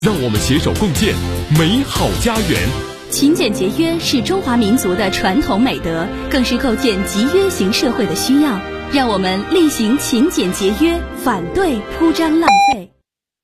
让我们携手共建美好家园。 勤俭节约是中华民族的传统美德，更是构建集约型社会的需要。让我们力行勤俭节约，反对铺张浪费。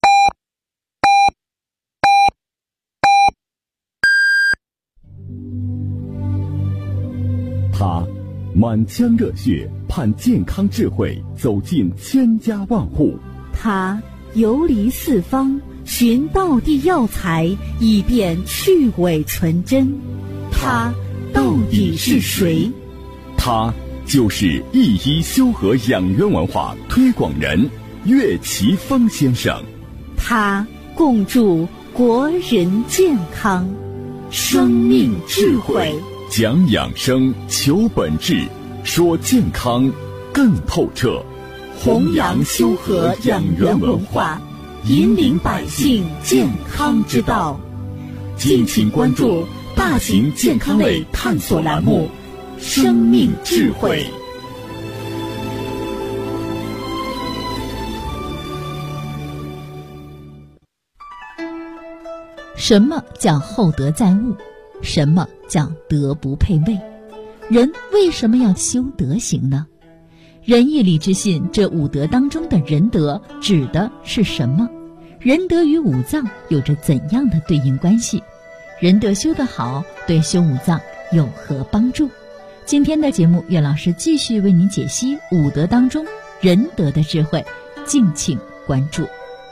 他满腔热血，盼健康智慧走进千家万户。 他游离四方，寻道地药材，以便去伪存真。他到底是谁？ 他就是一一修和养元文化推广人岳奇峰先生。 他共筑国人健康，生命智慧， 讲养生，求本质，说健康更透彻， 弘扬修和养元文化，引领百姓健康之道。敬请关注大型健康类探索栏目《生命智慧》。 什么叫厚德载物？什么叫德不配位？人为什么要修德行呢？仁义礼智信这五德当中的仁德指的是什么？仁德与五脏有着怎样的对应关系？仁德修得好，对修五脏有何帮助？今天的节目，岳老师继续为您解析五德当中仁德的智慧，敬请关注。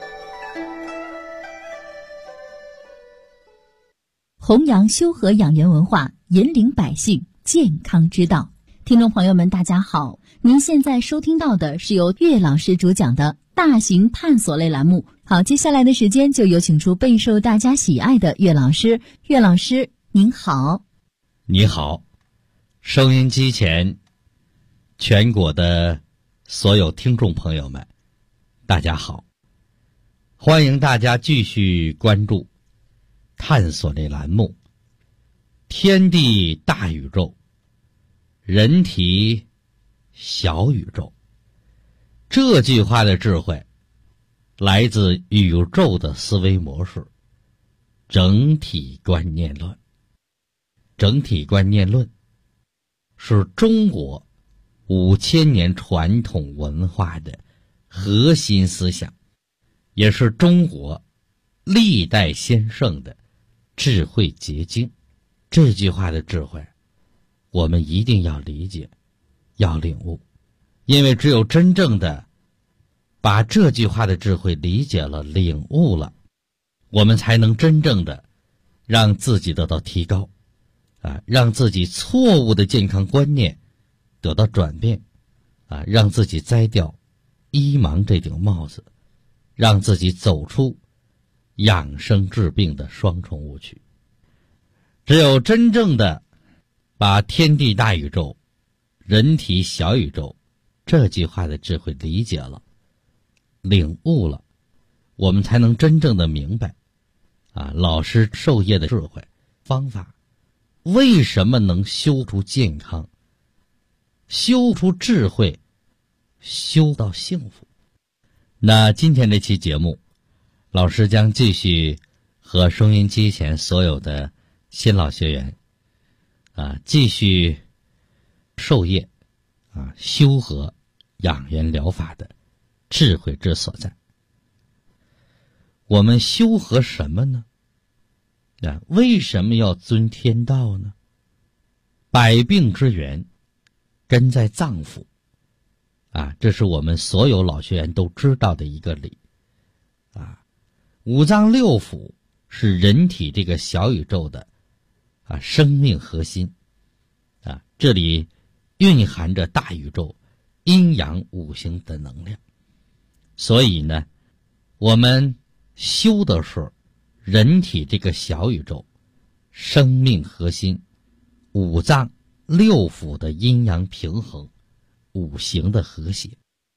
弘扬修和养元文化，引领百姓健康之道。听众朋友们，大家好，您现在收听到的是由岳老师主讲的大型探索类栏目。好，接下来的时间就有请出备受大家喜爱的岳老师。岳老师您好。 你好，收音机前全国的所有听众朋友们，大家好，欢迎大家继续关注探索类栏目天地大宇宙，人体小宇宙。这句话的智慧来自宇宙的思维模式，整体观念论。整体观念论是中国5000年传统文化的核心思想，也是中国历代先圣的智慧结晶。这句话的智慧我们一定要理解，要领悟，因为只有真正的把这句话的智慧理解了，领悟了，我们才能真正的让自己得到提高让自己错误的健康观念得到转变让自己摘掉医盲这顶帽子，让自己走出养生治病的双重误区。只有真正的把天地大宇宙，人体小宇宙这句话的智慧理解了，领悟了，我们才能真正的明白老师授业的智慧方法，为什么能修出健康，修出智慧，修到幸福。那今天这期节目，老师将继续和收音机前所有的新老学员继续授业修和养元疗法的智慧之所在。我们修和什么呢？为什么要遵天道呢？百病之源根在脏腑这是我们所有老学员都知道的一个理五脏六腑是人体这个小宇宙的生命核心这里蕴含着大宇宙阴阳五行的能量。所以呢，我们修的是人体这个小宇宙生命核心五脏六腑的阴阳平衡，五行的和谐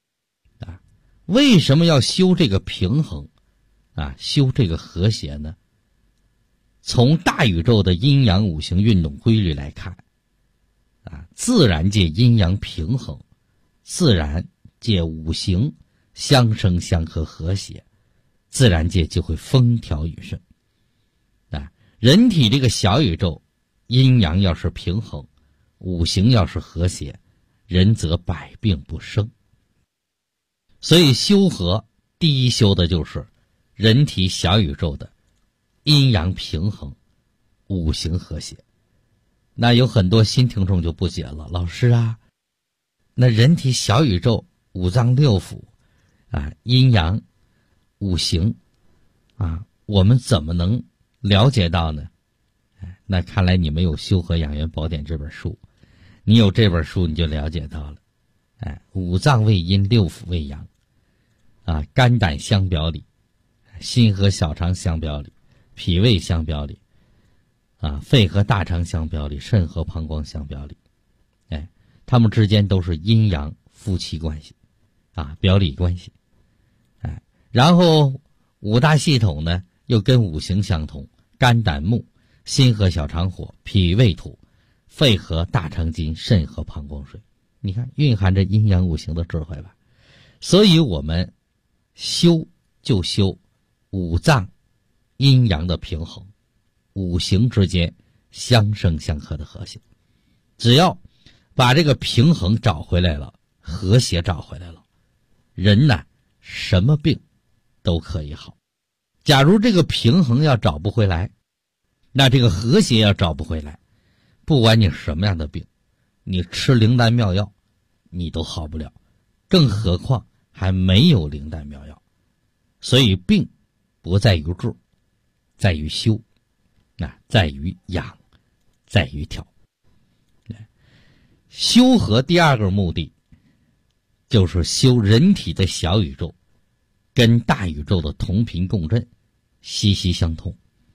为什么要修这个平衡修这个和谐呢？从大宇宙的阴阳五行运动规律来看自然界阴阳平衡，自然界五行相生相克和谐， 自然界就会风调雨顺。人体这个小宇宙，阴阳要是平衡，五行要是和谐，人则百病不生。所以修和第一修的就是人体小宇宙的阴阳平衡，五行和谐。那有很多新听众就不解了，老师啊，那人体小宇宙五脏六腑阴阳五行我们怎么能了解到呢？那看来你没有《修和养元宝典》这本书，你有这本书你就了解到了。五脏为阴，六腑为阳，肝胆相表里，心和小肠相表里，脾胃相表里，肺和大肠相表里，肾和膀胱相表里。他们之间都是阴阳夫妻关系，表里关系。然后五大系统呢又跟五行相同，肝胆木，心和小肠火，脾胃土，肺和大肠金，肾和膀胱水。你看蕴含着阴阳五行的智慧吧。所以我们修就修五脏阴阳的平衡，五行之间相生相克的和谐。只要把这个平衡找回来了，和谐找回来了，人呢什么病都可以好。假如这个平衡要找不回来，那这个和谐要找不回来，不管你什么样的病，你吃灵丹妙药你都好不了，更何况还没有灵丹妙药。所以病不在于治，在于修，在于养，在于调。修和第二个目的就是修人体的小宇宙跟大宇宙的同频共振，息息相通。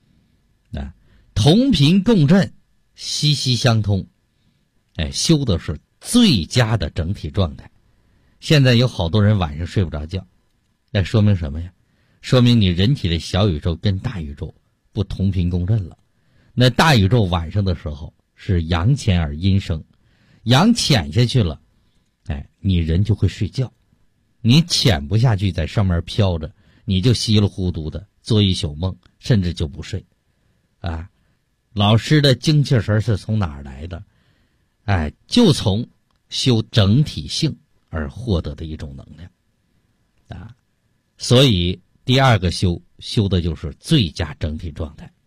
同频共振，息息相通，修的是最佳的整体状态。现在有好多人晚上睡不着觉，那说明什么呀？说明你人体的小宇宙跟大宇宙不同频共振了。那大宇宙晚上的时候是阳潜而阴生，阳潜下去了，你人就会睡觉。你潜不下去，在上面飘着，你就稀里糊涂的做一宿梦，甚至就不睡。老师的精气神是从哪儿来的？就从修整体性而获得的一种能量。所以第二个修的就是最佳整体状态。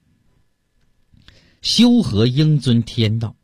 修和应遵天道，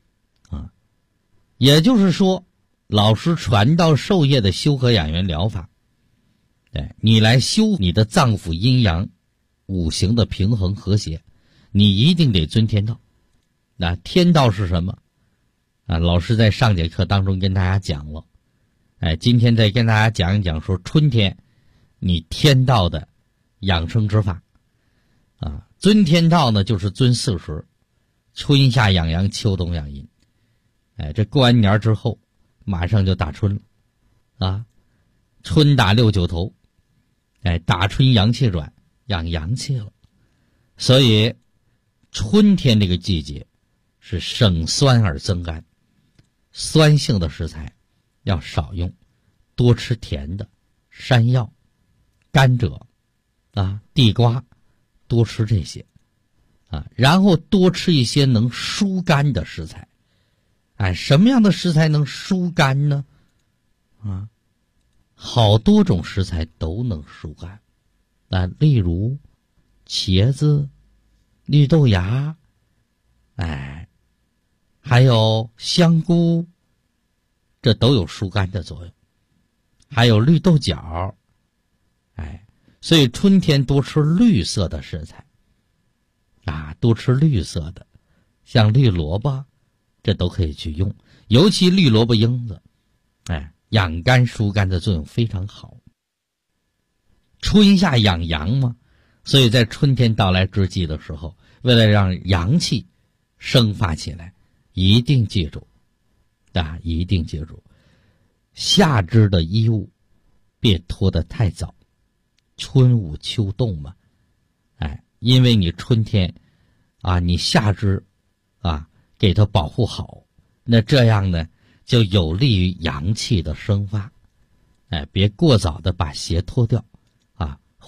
也就是说，老师传道授业的修和养元疗法，你来修你的脏腑阴阳五行的平衡和谐，你一定得遵天道。那天道是什么？老师在上节课当中跟大家讲了，今天再跟大家讲一讲，说春天你天道的养生之法。遵天道呢就是遵四时，春夏养阳，秋冬养阴。这过完年之后马上就打春了春打六九头，打春阳气转，养阳气了。所以春天这个季节是省酸而增甘，酸性的食材要少用，多吃甜的，山药、甘蔗地瓜，多吃这些然后多吃一些能疏肝的食材。什么样的食材能疏肝呢？好多种食材都能疏肝。例如茄子、绿豆芽，还有香菇，这都有疏肝的作用。还有绿豆角，所以春天多吃绿色的食材，多吃绿色的，像绿萝卜，这都可以去用。尤其绿萝卜缨子，养肝疏肝的作用非常好。春夏养阳嘛，所以在春天到来之际的时候，为了让阳气生发起来，一定记住一定记住，夏至的衣物别脱得太早，春捂秋冻嘛。因为你春天你夏至给它保护好，那这样呢就有利于阳气的生发。别过早的把鞋脱掉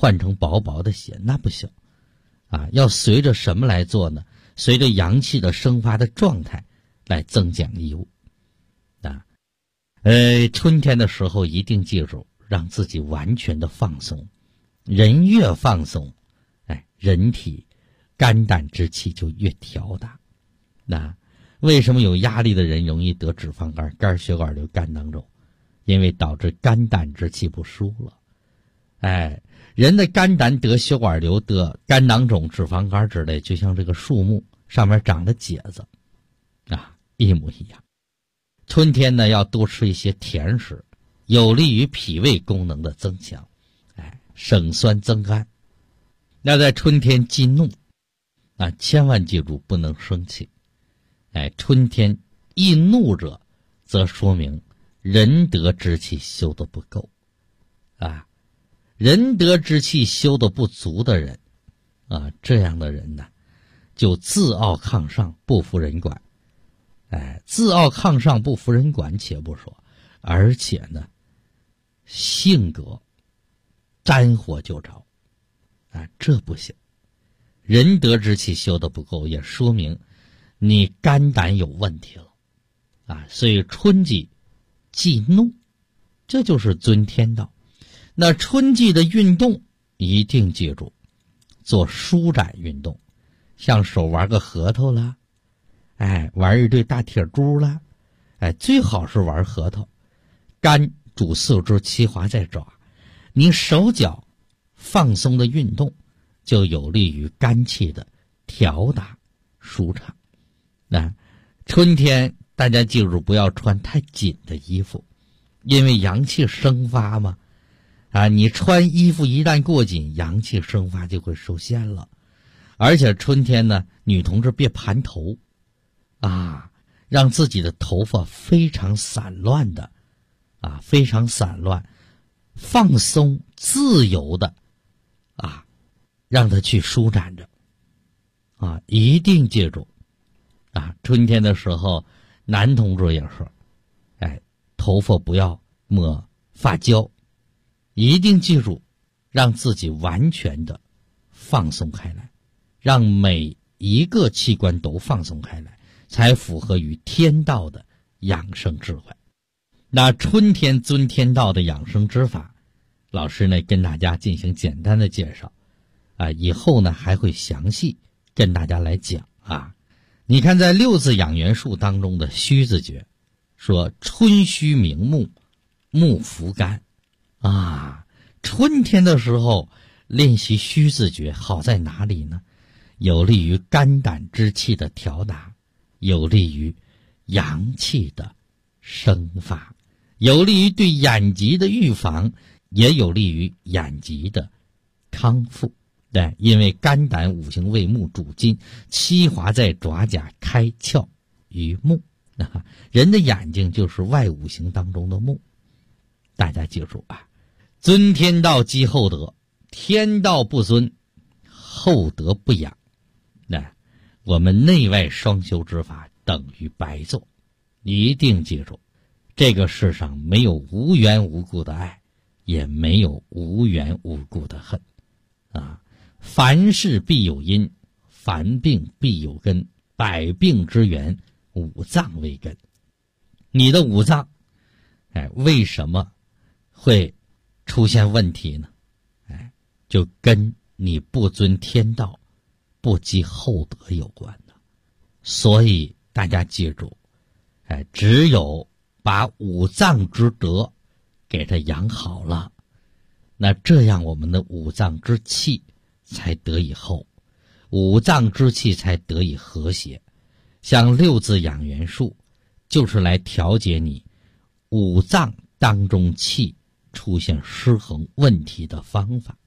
换成薄薄的血，那不行啊！要随着什么来做呢？随着阳气的生发的状态来增减衣物啊。春天的时候一定记住，让自己完全的放松。人越放松，人体肝胆之气就越调达。那为什么有压力的人容易得脂肪肝、肝血管瘤、肝囊肿？因为导致肝胆之气不舒了。人的肝胆得血管瘤、得肝囊肿、脂肪肝之类，就像这个树木上面长的秸子啊，一模一样。春天呢，要多吃一些甜食，有利于脾胃功能的增强，省酸增甘。那在春天忌怒啊，千万记住不能生气。春天易怒者，则说明仁德之气修得不够啊。仁德之气修得不足的人啊，这样的人呢，就自傲亢上，不服人管。自傲亢上不服人管且不说，而且呢，性格沾火就着啊，这不行。仁德之气修得不够，也说明你肝胆有问题了啊。所以春季忌怒，这就是尊天道。那春季的运动一定记住，做舒展运动，像手玩个核桃啦，玩一对大铁珠啦，最好是玩核桃。肝主四肢，气滑在爪，你手脚放松的运动，就有利于肝气的调达舒畅。那春天大家记住，不要穿太紧的衣服，因为阳气生发嘛。你穿衣服一旦过紧，阳气生发就会受限了。而且春天呢，女同志别盘头啊，让自己的头发非常散乱的非常散乱，放松自由的让它去舒展着一定记住春天的时候，男同志也是头发不要抹发胶，一定记住让自己完全的放松开来，让每一个器官都放松开来，才符合于天道的养生智慧。那春天尊天道的养生之法，老师呢跟大家进行简单的介绍以后呢还会详细跟大家来讲你看在六字养元术当中的虚字诀说，春虚明目，目浮肝春天的时候练习虚字诀好在哪里呢？有利于肝胆之气的调达，有利于阳气的生发，有利于对眼疾的预防，也有利于眼疾的康复。对，因为肝胆五行为木主筋，气滑在爪甲，开窍于目人的眼睛就是外五行当中的目。大家记住尊天道积厚德，天道不尊，厚德不养。我们内外双修之法等于白做。一定记住，这个世上没有无缘无故的爱，也没有无缘无故的恨凡事必有因，凡病必有根，百病之源，五脏为根。你的五脏为什么会出现问题呢？就跟你不尊天道，不积厚德有关的。所以大家记住只有把五脏之德给它养好了，那这样我们的五脏之气才得以厚，五脏之气才得以和谐。像六字养元术就是来调节你五脏当中气出现失衡问题的方法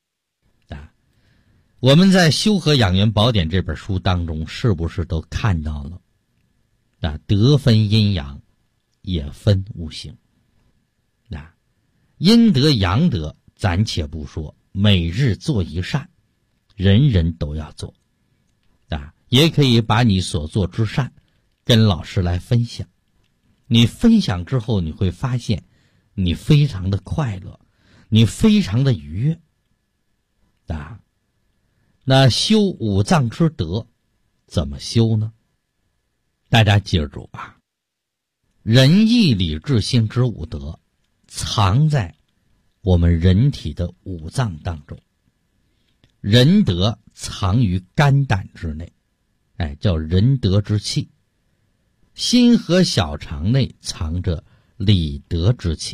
我们在《修和养元宝典》这本书当中是不是都看到了德分阴阳，也分五行阴德阳德暂且不说，每日做一善，人人都要做也可以把你所做之善跟老师来分享。你分享之后，你会发现你非常的快乐，你非常的愉悦啊。那修五脏之德怎么修呢？大家记住啊，仁义礼智信之五德藏在我们人体的五脏当中。仁德藏于肝胆之内，叫仁德之气。心和小肠内藏着礼德之气，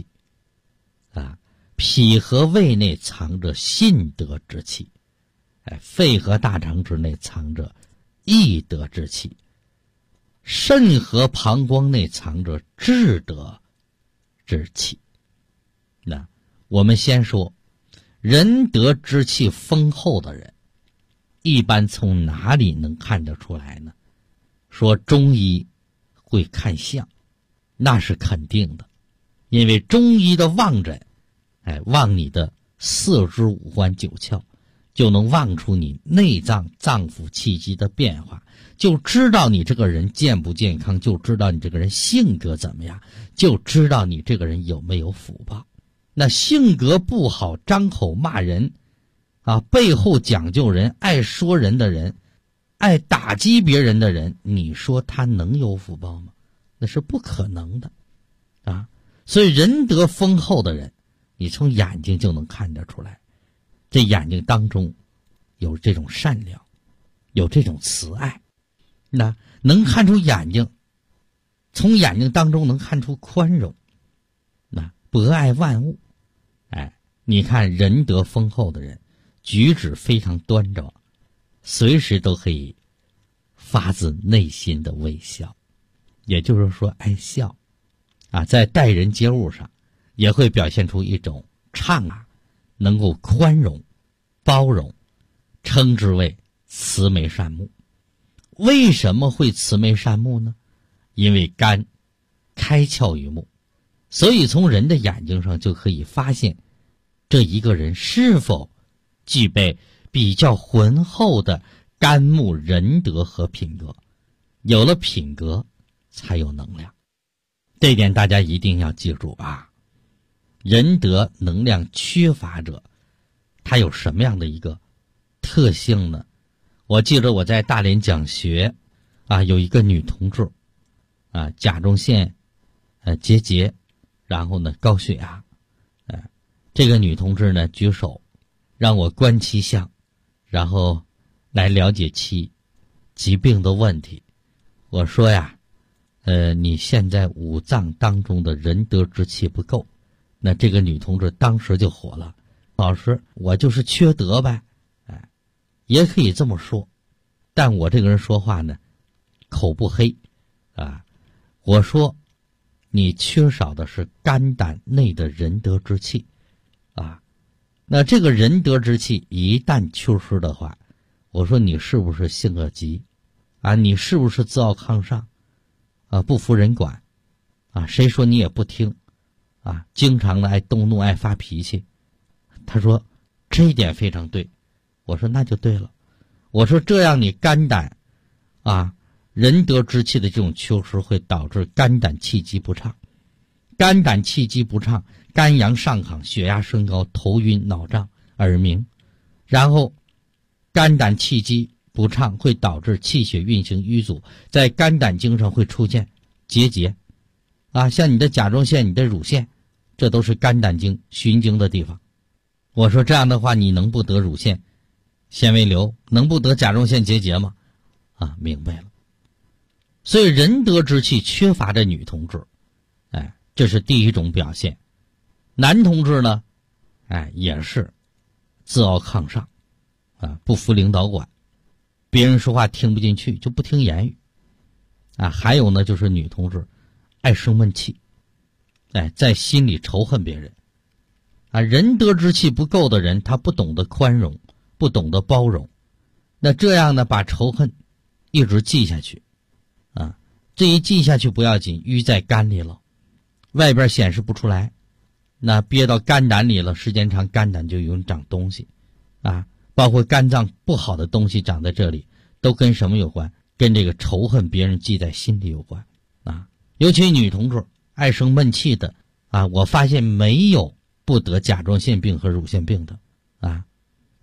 脾和胃内藏着信德之气，肺和大肠之内藏着义德之气，肾和膀胱内藏着智德之气。那我们先说仁德之气丰厚的人，一般从哪里能看得出来呢？说中医会看相，那是肯定的，因为中医的望诊，望你的四肢五官九窍，就能望出你内脏脏腑气机的变化，就知道你这个人健不健康，就知道你这个人性格怎么样，就知道你这个人有没有福报。那性格不好，张口骂人背后讲究人，爱说人的人，爱打击别人的人，你说他能有福报吗？那是不可能的所以仁德丰厚的人，你从眼睛就能看得出来，这眼睛当中有这种善良，有这种慈爱。那能看出眼睛，从眼睛当中能看出宽容，那博爱万物。你看仁德丰厚的人，举止非常端正，随时都可以发自内心的微笑，也就是说爱笑在待人接物上也会表现出一种畅能够宽容包容，称之为慈眉善目。为什么会慈眉善目呢？因为肝开窍于目，所以从人的眼睛上就可以发现这一个人是否具备比较浑厚的肝木仁德和品格。有了品格才有能量，这一点大家一定要记住仁德能量缺乏者，他有什么样的一个特性呢？我记得我在大连讲学有一个女同志甲状腺结节，然后呢高血压，这个女同志呢举手让我观其相，然后来了解其疾病的问题。我说你现在五脏当中的仁德之气不够。那这个女同志当时就火了，老师，我就是缺德呗。也可以这么说，但我这个人说话呢口不黑我说你缺少的是肝胆内的仁德之气那这个仁德之气一旦缺失的话，我说你是不是性格急你是不是自傲抗上不服人管谁说你也不听经常的爱动怒爱发脾气。他说这一点非常对。我说那就对了。我说这样你肝胆仁德之气的这种缺失会导致肝胆气机不畅，肝胆气机不畅，肝阳上亢，血压升高，头晕脑胀耳鸣，然后肝胆气机不畅会导致气血运行瘀阻，在肝胆经上会出现结节像你的甲状腺你的乳腺，这都是肝胆经循经的地方。我说这样的话你能不得乳腺纤维瘤，能不得甲状腺结节吗？明白了。所以仁德之气缺乏的女同志这是第一种表现。男同志呢也是自傲抗上不服领导管，别人说话听不进去就不听言语还有呢就是女同志爱生闷气在心里仇恨别人仁德之气不够的人，他不懂得宽容，不懂得包容，那这样呢把仇恨一直记下去这一记下去不要紧，淤在肝里了，外边显示不出来，那憋到肝胆里了，时间长肝胆就容易长东西包括肝脏不好的东西长在这里，都跟什么有关？跟这个仇恨别人记在心里有关尤其女同志爱生闷气的我发现没有不得甲状腺病和乳腺病的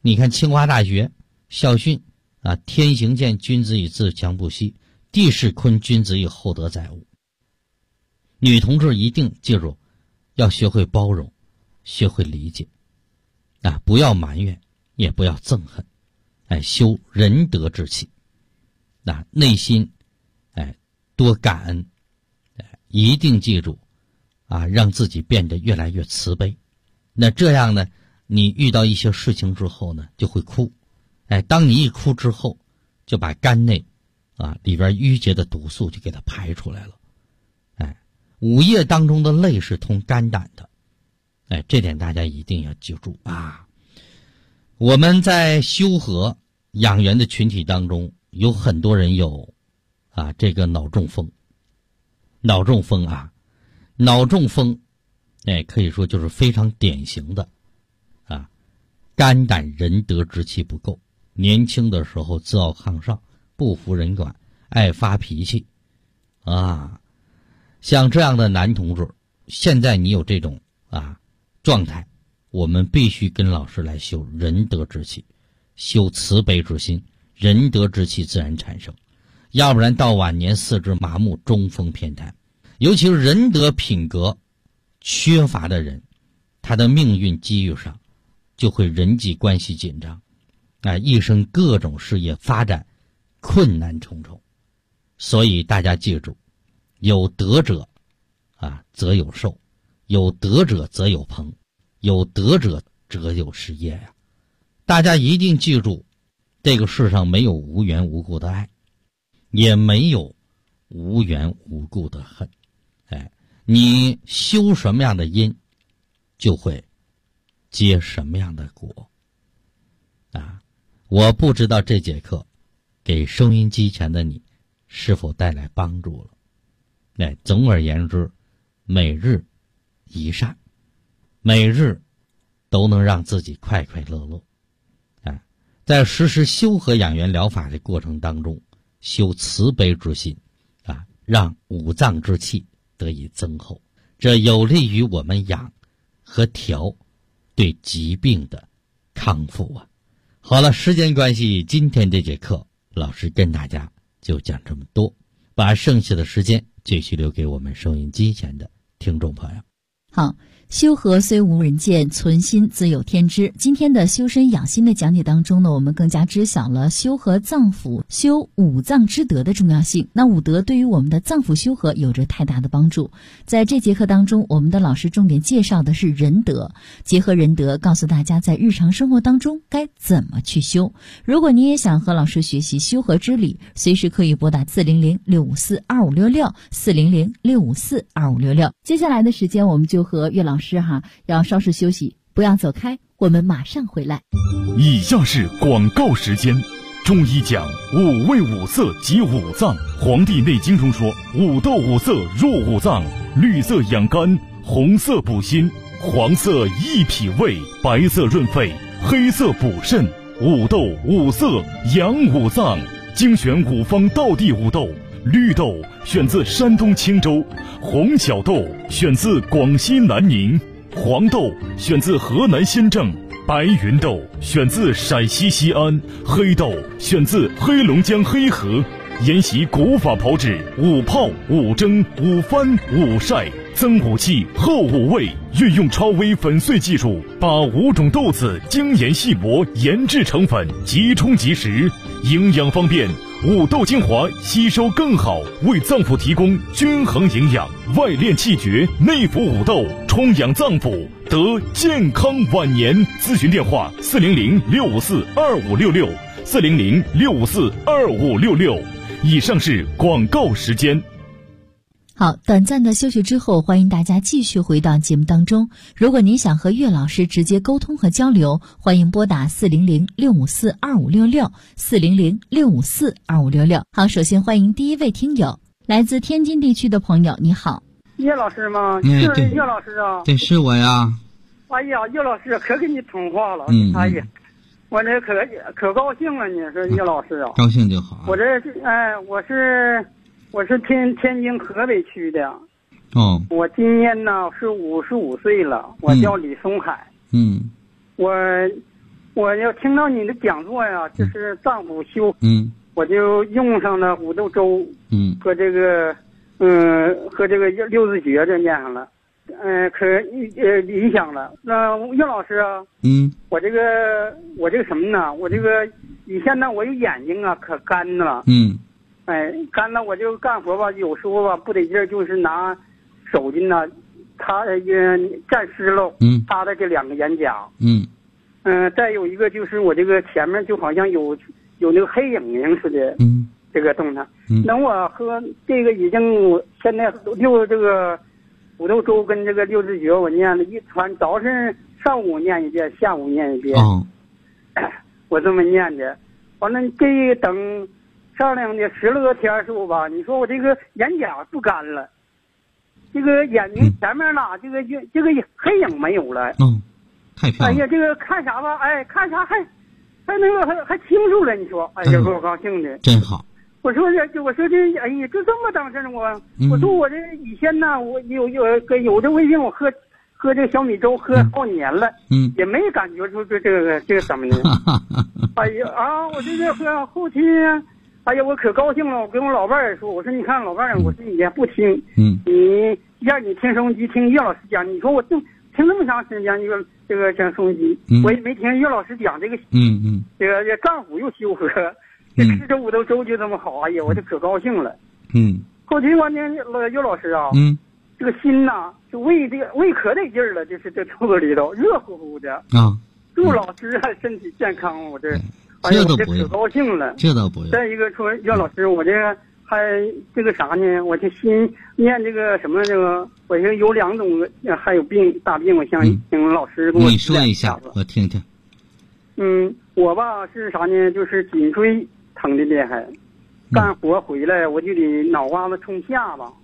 你看清华大学校训啊，天行健，君子以自强不息；地势坤，君子以厚德载物。女同志一定记住，要学会包容，学会理解，啊，不要埋怨，也不要憎恨，修仁德之气，啊，内心，多感恩，一定记住，啊，让自己变得越来越慈悲。那这样呢，你遇到一些事情之后呢，就会哭，当你一哭之后，就把肝内，啊，里边淤结的毒素就给它排出来了。午夜当中的泪是通肝胆的，这点大家一定要记住啊。我们在修和养元的群体当中，有很多人有啊这个脑中风啊，脑中风，可以说就是非常典型的啊，肝胆仁德之气不够，年轻的时候自傲亢上，不服人管，爱发脾气啊。像这样的男同志，现在你有这种啊状态，我们必须跟老师来修仁德之气，修慈悲之心，仁德之气自然产生，要不然到晚年四肢麻木，中风偏瘫。尤其是仁德品格缺乏的人，他的命运机遇上就会人际关系紧张，一生各种事业发展困难重重。所以大家记住，有德者啊则有寿，有德者则有朋，有德者则有事业呀。大家一定记住，这个世上没有无缘无故的爱，也没有无缘无故的恨。你修什么样的因，就会结什么样的果啊！我不知道这节课给收音机前的你是否带来帮助了。总而言之，每日一善，每日都能让自己快快乐乐。在实施修和养元疗法的过程当中，修慈悲之心啊，让五脏之气得以增厚，这有利于我们养和调对疾病的康复啊。好了，时间关系，今天这节课老师跟大家就讲这么多，把剩下的时间继续留给我们收音机前的听众朋友。 好，修和虽无人见，存心自有天知。今天的修身养心的讲解当中呢，我们更加知晓了修和脏腑、修五脏之德的重要性。那五德对于我们的脏腑修和有着太大的帮助。在这节课当中，我们的老师重点介绍的是仁德，结合仁德，告诉大家在日常生活当中该怎么去修。如果你也想和老师学习修和之理，随时可以拨打400-654-2566 400-654-2566。接下来的时间，我们就和岳老师要稍事休息，不要走开，我们马上回来。 以下是广告时间。中医讲五味五色及五脏，黄帝内经中说五斗五色入五脏，绿色养肝，红色补心，黄色益脾胃，白色润肺，黑色补肾，五斗五色养五脏。精选五方道地五豆，绿豆选自山东青州，红小豆选自广西南宁，黄豆选自河南新郑，白云豆选自陕西西安，黑豆选自黑龙江黑河。沿袭古法炮制，五泡、五蒸、五翻、五晒，增五气，厚五味，运用超微粉碎技术，把5种豆子精研细磨，研制成粉，即冲即食，营养方便。五豆精华吸收更好，为脏腑提供均衡营养，外练气绝，内服五豆，充养脏腑，得健康晚年。咨询电话400-654-2566 400-654-2566。以上是广告时间。 好，短暂的休息之后，欢迎大家继续回到节目当中。如果您想和岳老师直接沟通和交流，欢迎拨打400-654-2566 400-654-2566。好，首先欢迎第一位听友，来自天津地区的朋友，你好。 岳老师吗？是岳老师啊。 对，是我呀。 哎呀，岳老师可跟你通话了。哎呀，我这可高兴了，你说岳老师啊。 高兴就好。 我是天津河北区的。 哦。 我今年呢是55岁了，我叫李松海。 我我要听到你的讲座呀，就是脏腑修，我就用上了五豆粥，和这个六字诀就念上了，可理想了。那岳老师啊，我这个什么呢？我这个以前呢，我有眼睛啊可干了，干了我就干活吧，有时候吧不得劲儿，就是拿手巾呢，它沾湿了，擦的这两个眼角，再有一个就是我这个前面就好像有那个黑影影似的，这个动弹。等我喝这个已经，现在这个五豆粥跟这个六字诀，我念了一传，早晨上午念一遍，下午念一遍，我这么念的。完了这等上量的10来个天时候吧，你说我这个眼角不干了，这个眼睛前面啦，这个黑影没有了。 太漂亮！ 哎呀，这个看啥吧？哎，看啥还那个还清楚了？你说，哎呀，给我高兴的， 真好。 我说这，哎呀，就这么当真我说我这以前呢，我有这微信，我喝这个小米粥喝好几年了，也没感觉出这个怎么的。哎呀我这个喝后期，哎呀，我可高兴了。我跟我老伴儿说，我说你看老伴儿，我说你也不听，你让你听收音机听岳老师讲，你说我听那么长时间这个讲收音机，我也没听岳老师讲这个，这脏腑又修和，这吃这五豆粥就这么好，哎呀，我就可高兴了。后期完呢，岳老师啊，这个心呐，就胃可得劲儿了，就是这肚子里头热乎乎的啊。祝老师身体健康，我这，哎呀，我这可高兴了。 这倒不用。 再一个说，岳老师，我这个还这个啥呢？我这心念这个什么这个，我这有2种，还有大病，我想请老师给我你说一下，我听听。 我吧是啥呢？就是颈椎疼的厉害，干活回来我就得脑瓜子冲下巴，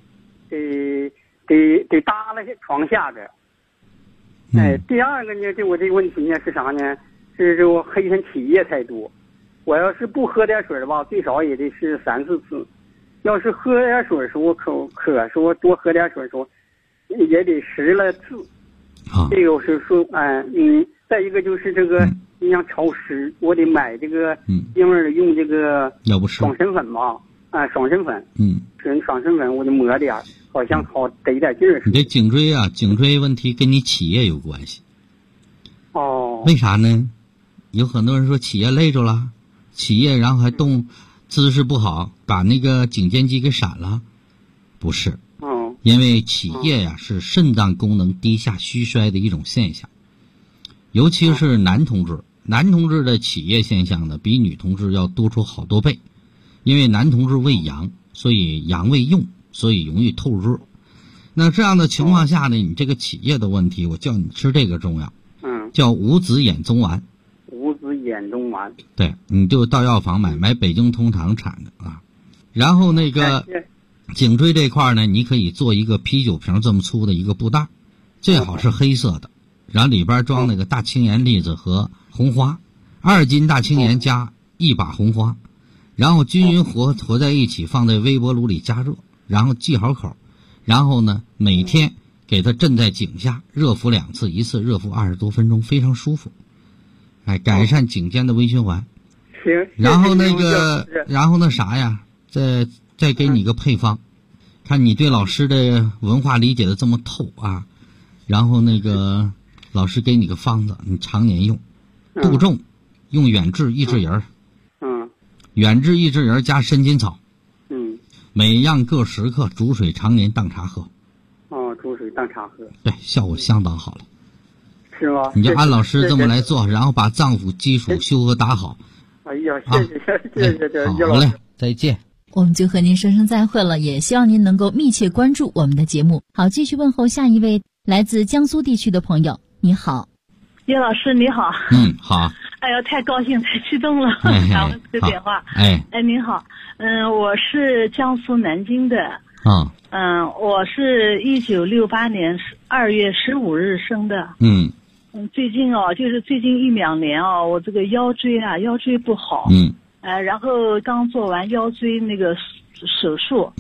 得搭在床下边。第二个呢，我这个问题呢是啥呢？是这我黑天起夜太多，我要是不喝点水吧，最少也得是3、4次。要是喝点水的时候渴说多喝点水的时候，也得10来次。这个我是说，再一个就是这个你像潮湿，我得买这个因为用这个爽身粉吧，爽身粉，爽身粉我就抹点，好像好得点劲儿。 你这颈椎问题跟你起夜有关系。为啥呢？有很多人说起夜累着了，起夜然后还动，姿势不好，把那个颈肩肌给闪了，不是。因为起夜呀是肾脏功能低下虚衰的一种现象，尤其是男同志的起夜现象呢，比女同志要多出好多倍。因为男同志为阳，所以阳为用，所以容易透热。那这样的情况下呢，你这个起夜的问题，我叫你吃这个中药，叫五子衍宗丸。 五子衍宗丸， 对，你就到药房买北京通堂产的啊。然后那个颈椎这块呢，你可以做一个啤酒瓶这么粗的一个布袋，最好是黑色的，然后里边装那个大青盐粒子和红花，2斤大青盐加1把红花，然后均匀和在一起，放在微波炉里加热，然后系好口，然后呢每天给它镇在颈下，热敷2次，一次热敷20多分钟，非常舒服，改善颈肩的微循环。然后那啥呀，再给你个配方，看你对老师的文化理解的这么透啊，然后那个老师给你个方子，你常年用。杜仲用远志益智仁，远志益智仁加参金草，每样各10克，煮水常年当茶喝。 煮水当茶喝， 对，效果相当好了。 是吗？ 你就按老师这么来做，然后把脏腑基础修和打好。 哎呀，谢谢好嘞，再见。 我们就和您说声再会了，也希望您能够密切关注我们的节目。好，继续问候下一位来自江苏地区的朋友。你好， 叶老师你好。 好。 哎呀，太高兴，太激动了，打我这个电话。您好，我是江苏南京的。我是1968年2月15日生的。最近就是最近1、2年我这个腰椎不好。然后刚做完腰椎那个手术。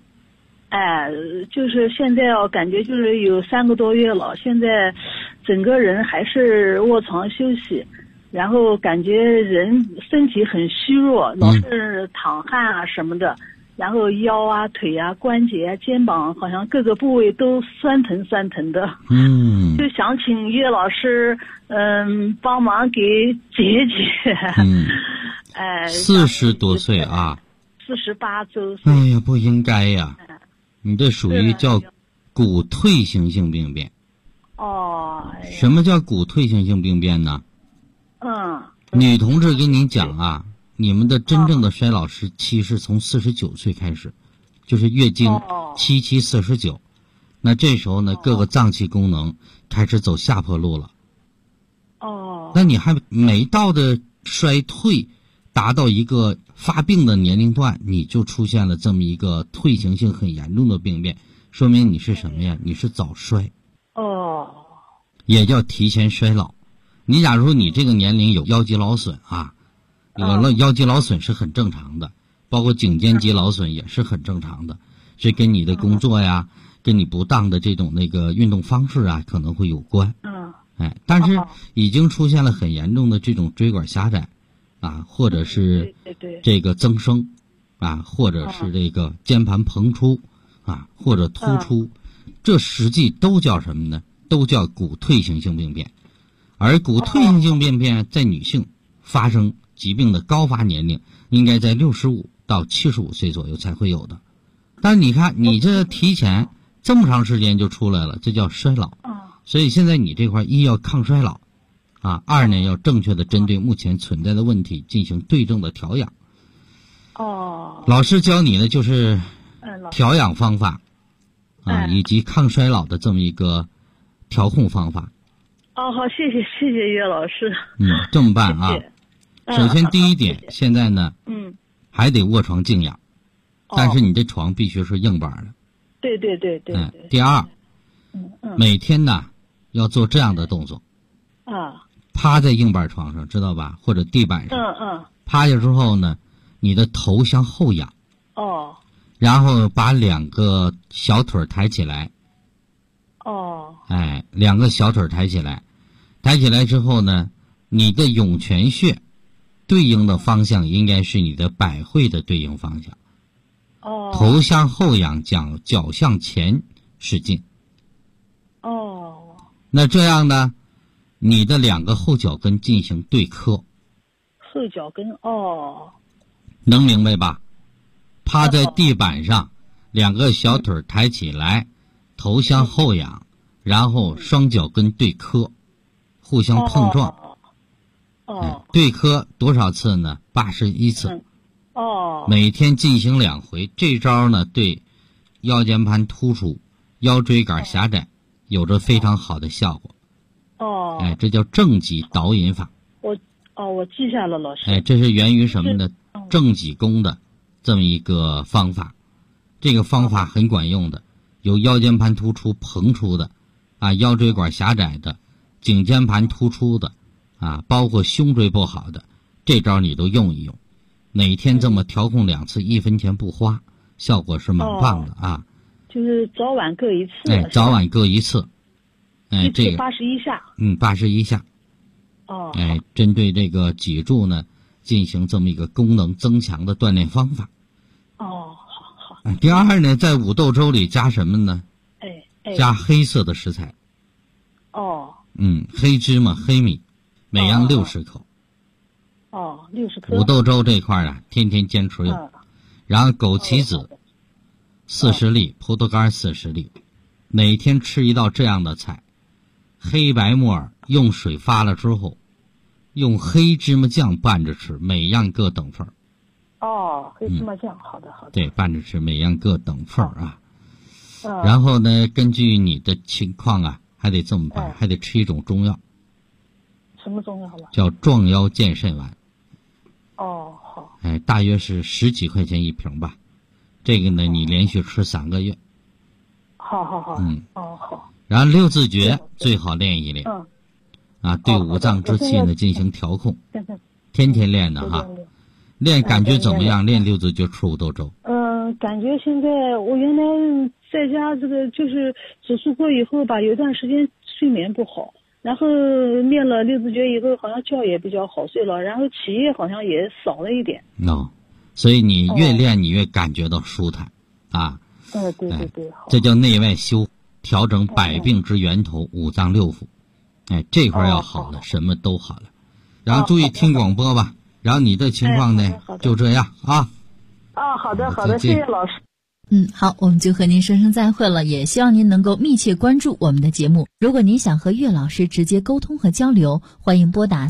就是现在感觉就是有3个多月了，现在整个人还是卧床休息。 然后感觉人身体很虚弱，老是淌汗啊什么的，然后腰啊、腿啊、关节啊、肩膀好像各个部位都酸疼的。就想请岳老师帮忙给解解。 40多岁啊 ，48周岁。 哎呀，不应该呀！你这属于叫骨退行性病变。什么叫骨退行性病变呢？女同志跟你讲啊，你们的真正的衰老时期是从49岁开始，就是月经7期49，那这时候呢，各个脏器功能开始走下坡路了。那你还没到的衰退达到一个发病的年龄段，你就出现了这么一个退行性很严重的病变，说明你是什么呀？你是早衰。也叫提前衰老。你假如你这个年龄有腰肌劳损啊，有了腰肌劳损是很正常的，包括颈肩肌劳损也是很正常的，这跟你的工作呀，跟你不当的这种那个运动方式啊可能会有关。但是已经出现了很严重的这种椎管狭窄啊，或者是这个增生啊，或者是这个肩盘膨出啊，或者突出，这实际都叫什么呢？都叫骨退行性病变。而骨退行性病变在女性发生疾病的高发年龄应该在65到75岁左右才会有的。但是你看你这提前这么长时间就出来了，这叫衰老。所以现在你这块一要抗衰老啊，二呢要正确的针对目前存在的问题进行对症的调养。老师教你的就是调养方法啊，以及抗衰老的这么一个调控方法。 好，谢谢岳老师。 这么办啊。首先第一点，现在呢还得卧床静养，但是你这床必须是硬板的。 对。 第二，每天呢要做这样的动作趴在硬板床上，知道吧？或者地板上。趴下之后呢，你的头向后仰。然后把2个小腿抬起来。2个小腿抬起来，抬起来之后呢，你的涌泉穴对应的方向应该是你的百会的对应方向。头向后仰，脚向前使劲。那这样呢，你的2个后脚跟进行对磕。 后脚跟能明白吧？趴在地板上，2个小腿抬起来，头向后仰，然后双脚跟对磕，互相碰撞。对磕多少次呢？81次。每天进行2回。这招呢，对腰间盘突出、腰椎杆狭窄有着非常好的效果。这叫正脊导引法。 我记下了，老师。 这是源于什么呢？正脊功的这么一个方法。这个方法很管用的，有腰间盘突出膨出的啊，腰椎管狭窄的，颈肩盘突出的啊，包括胸椎不好的，这招你都用一用。每天这么调控2次，1分钱不花，效果是蛮棒的啊。 就是早晚各一次。 早晚各一次。这个 81下。 81下。针对这个脊柱呢，进行这么一个功能增强的锻炼方法。 好。 第二呢，在五豆粥里加什么呢？加黑色的食材。黑芝麻、黑米，每样60口。 60克。 五豆粥这块啊，天天坚持用。然后枸杞子40粒，葡萄干40粒，每天吃一道这样的菜。黑白木耳用水发了之后，用黑芝麻酱拌着吃，每样各等份。 黑芝麻酱，好的。 对，拌着吃，每样各等份啊。然后呢，根据你的情况啊，还得这么办，还得吃一种中药。 什么中药了？ 叫壮腰健肾丸。 好。 大约是10几块钱1瓶吧。这个呢，你连续吃3个月。 好。 好。然后6字诀最好练一练。对五脏之气呢进行调控。天天练的哈。练感觉怎么样？练6字诀吃五豆粥。 感觉现在我原来在家这个就是手术过以后吧，有一段时间睡眠不好， 然后练了六字诀以后，好像觉也比较好睡了，然后起夜好像也少了一点。 所以你越练你越感觉到舒坦啊。 对， 这叫内外修，调整百病之源头，五脏六腑。这块要好了，什么都好了。然后注意听广播吧。然后你的情况呢，就这样啊。 好的，谢谢老师。 好，我们就和您说声再会了，也希望您能够密切关注我们的节目。如果您想和岳老师直接沟通和交流，欢迎拨打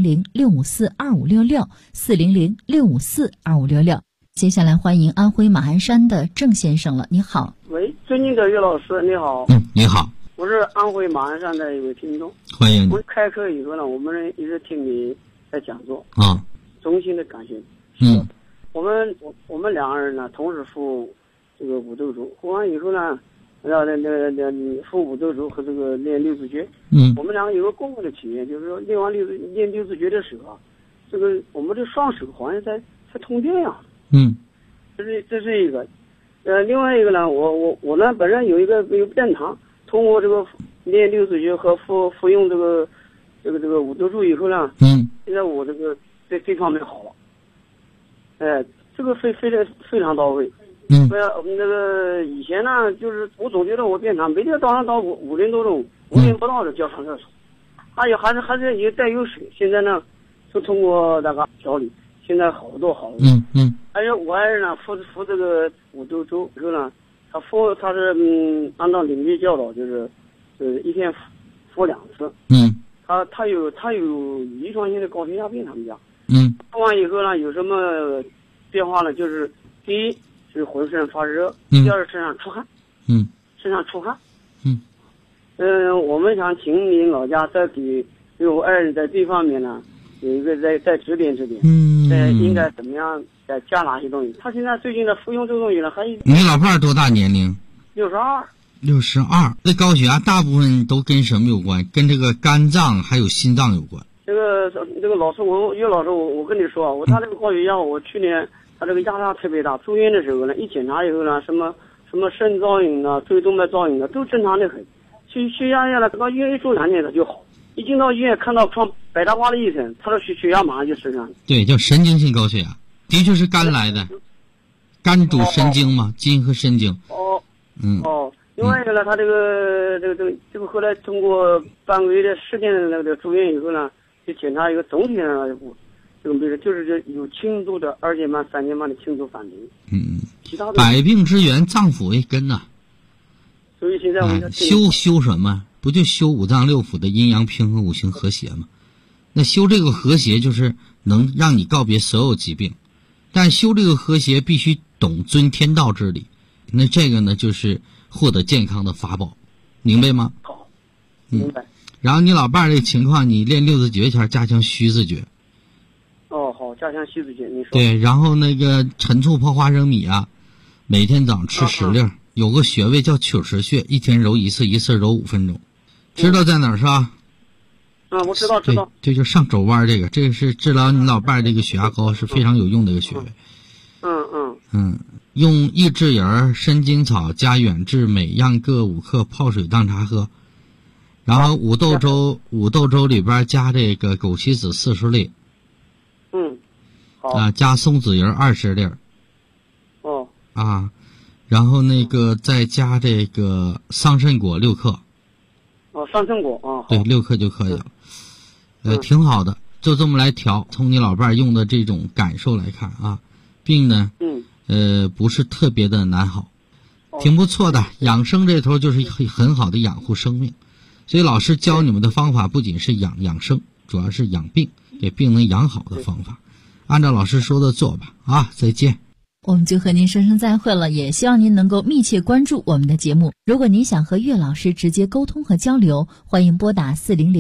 400-654-2566，400-654-2566。接下来欢迎安徽马鞍山的郑先生了，你好。 喂，尊敬的岳老师，你好。 你好。 我是安徽马鞍山的一位听众， 欢迎你。 我开课以后呢，我们一直听你在讲座衷心的感谢。我们两个人呢，同时服这个五斗周，服完以后呢，服五斗周和这个练六字诀。我们两个有个共同的体验，就是说练六字诀的时候啊，这个我们的双手好像在通电呀。这是一个。另外一个呢，我呢本身有便堂，通过这个练六字诀和服用这个五斗周以后呢，现在我这个在这方面好了。这个非常到位。那个以前呢，就是我总觉得我便堂每天早上到5点多钟，5点不到的就要上厕所，还是也带有水。现在呢，就通过那个调理，现在好多。而且我爱人呢服这个五斗周以后呢，他是按照领域教导，就是一天服2次。他有遗传性的高血压病，他们家。服完以后呢，有什么变化呢？就是第一是浑身发热，第二身上出汗。我们想请您老家再给我爱人在这方面呢有一个再指点。应该怎么样再加哪些东西？他现在最近的服用这个东西呢， 你老伴儿多大年龄 ？62。 这高血压大部分都跟什么有关？跟这个肝脏还有心脏有关。 这个老师，岳老师，我跟你说，他这个高血压，我去年他这个压力特别大，住院的时候呢，一检查以后呢，什么肾造影啊、椎动脉造影啊，都正常的很。血压下来，到医院一住2天他就好。一进到医院看到白大褂的医生，他的血压马上就升上来。对， 叫神经性高血压，的确是肝来的，肝主神经嘛，筋和神经。 另外一个呢，他这个后来通过半个月的10天的那个住院以后呢，就检查一个总体上的这个病就是有轻度的2间慢、3间慢的轻度反应。其他的百病之源，脏腑为根呐。 所以现在我们修什么？不就修五脏六腑的阴阳平衡、五行和谐吗？那修这个和谐就是能让你告别所有疾病，但修这个和谐必须懂遵天道之理。那这个呢，就是获得健康的法宝，明白吗？ 好，明白。 然后你老伴儿这个情况，你练六字诀前加强虚字诀。 好，加强虚字诀，你说。 对，然后那个陈醋泡花生米啊，每天早上吃10粒，有个穴位叫曲池穴，一天揉1次，一次揉5分钟。知道在哪儿是吧？ 我知道。 这就上肘弯，这个是治疗你老伴儿这个血压高是非常有用的一个穴位。用益智仁、参荆草加远志每样各5克泡水当茶喝，然后五豆粥里边加这个枸杞子40粒。 好。 加松子仁20粒。然后那个再加这个桑葚果6克。 桑葚果对，6克就可以了。挺好的，就这么来调。从你老伴儿用的这种感受来看啊，病呢，不是特别的难好，挺不错的。养生这头就是很好的养护生命，所以老师教你们的方法不仅是养生，主要是养病，给病能养好的方法。按照老师说的做吧啊！再见。 我们就和您说声再会了，也希望您能够密切关注我们的节目。如果您想和岳老师直接沟通和交流，欢迎拨打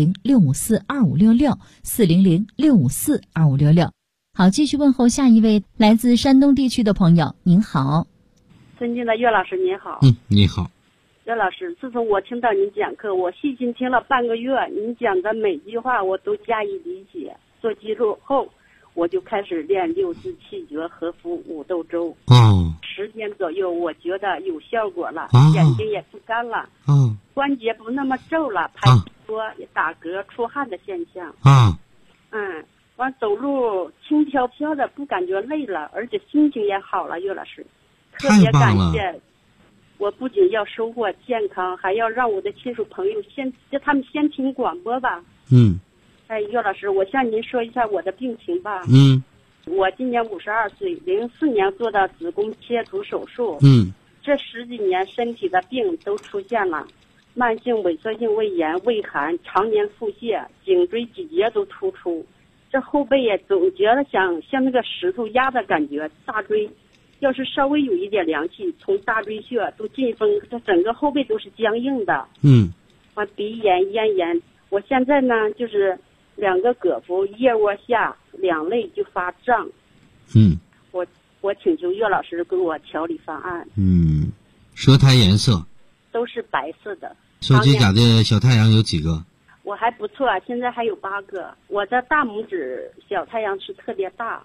400-654-2566，400-654-2566。好，继续问候下一位来自山东地区的朋友，您好。 尊敬的岳老师您好。 你好。 岳老师，自从我听到您讲课，我细心听了半个月，您讲的每句话我都加以理解，做记录后我就开始练6字气诀和服五斗粥。10天左右，我觉得有效果了，眼睛也不干了，关节不那么皱了， 多，也打嗝、出汗的现象。 啊。 完走路轻飘飘的，不感觉累了，而且心情也好了，岳老师，特别感谢。我不仅要收获健康，还要让我的亲属朋友叫他们先听广播吧。岳老师，我向您说一下我的病情吧。我今年52岁，04年做的子宫切除手术。这10几年身体的病都出现了，慢性萎缩性胃炎、胃寒，常年腹泻，颈椎几节都突出。这后背也总觉得像那个石头压的感觉，大椎要是稍微有一点凉气，从大椎穴都进风，这整个后背都是僵硬的。完鼻炎、咽炎，我现在呢就是2个膈部、腋窝下2肋就发胀。我请求岳老师给我调理方案。 舌苔颜色都是白色的。 手指甲的小太阳有几个？ 我还不错，现在还有8个。我的大拇指小太阳是特别大。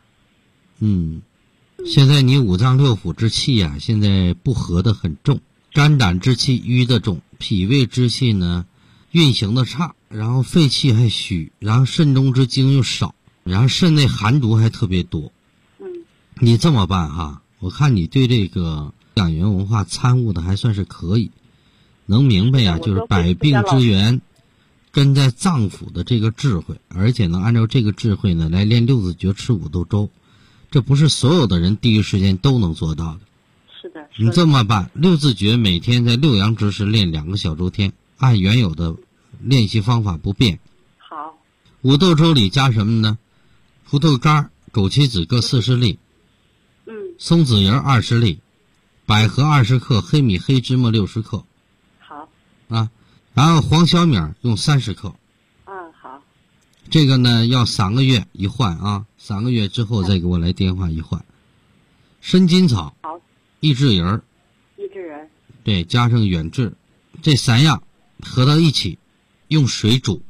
现在你5脏6腑之气啊，现在不和的很重，肝胆之气瘀的重，脾胃之气呢运行的差，然后肺气还虚，然后肾中之精又少，然后肾内寒毒还特别多。你这么办哈，我看你对这个养元文化参悟的还算是可以，能明白呀，就是百病之源根在脏腑的这个智慧，而且能按照这个智慧呢来练6字诀、吃5豆粥，这不是所有的人第一时间都能做到的。 是的。 你这么办，6字诀每天在6阳之时练2个小周天，按原有的练习方法不变。 好。 5豆粥里加什么呢？葡萄干、枸杞子各40粒，松子仁20粒，百合20克，黑米黑芝麻60克。 好。 然后黄小米用30克。 好。 这个呢要3个月一换啊，3个月之后再给我来电话一换。生筋草。 好。 益智仁。对，加上远志，这3样合到一起，用水煮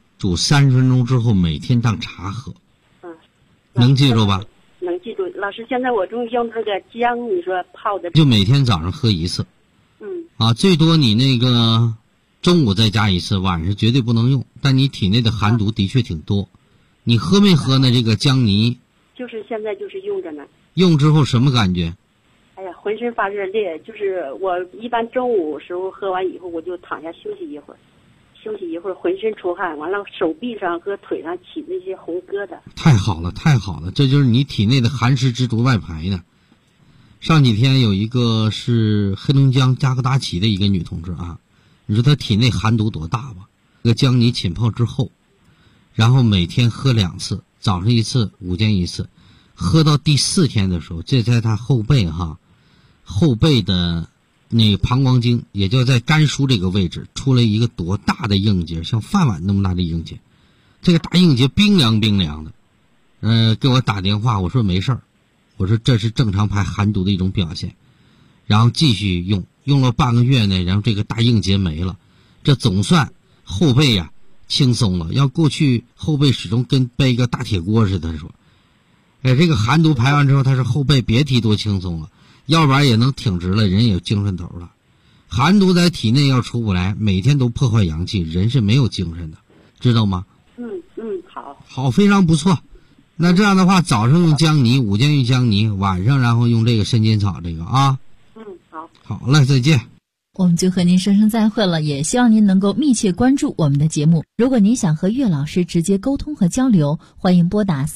30分钟之后，每天当茶喝。能记住吧？ 能记住。老师，现在我正用这个姜，你说泡的， 就每天早上喝1次。最多你那个中午再加1次，晚上绝对不能用。但你体内的寒毒的确挺多，你喝没喝呢？这个姜泥？ 就是现在就是用着呢。 用之后什么感觉？ 哎呀，浑身发热烈，就是我一般中午时候喝完以后，我就躺下休息一会儿，浑身出汗，完了手臂上和腿上起那些红疙瘩。 太好了，这就是你体内的寒湿之毒外排呢。上几天有一个是黑龙江加格达旗的一个女同志啊，你说她体内寒毒多大吧？这个姜泥浸泡之后，然后每天喝2次，早上1次，午间1次，喝到第4天的时候，这在她后背的那个膀胱经，也就在肝腧这个位置，出来一个多大的硬结，像饭碗那么大的硬结，这个大硬结冰凉的。给我打电话，我说没事儿，我说这是正常排寒毒的一种表现，然后继续用了半个月呢，然后这个大硬结没了，这总算后背呀轻松了。要过去后背始终跟背个大铁锅似的，他说，这个寒毒排完之后，他是后背别提多轻松了，要不然也能挺直了，人也有精神头了。寒毒在体内要出不来，每天都破坏阳气，人是没有精神的，知道吗？好，非常不错。那这样的话，早上用姜泥，午间用姜泥，晚上然后用这个生筋草这个啊。好了，再见。 我们就和您说声再会了，也希望您能够密切关注我们的节目。如果您想和岳老师直接沟通和交流，欢迎拨打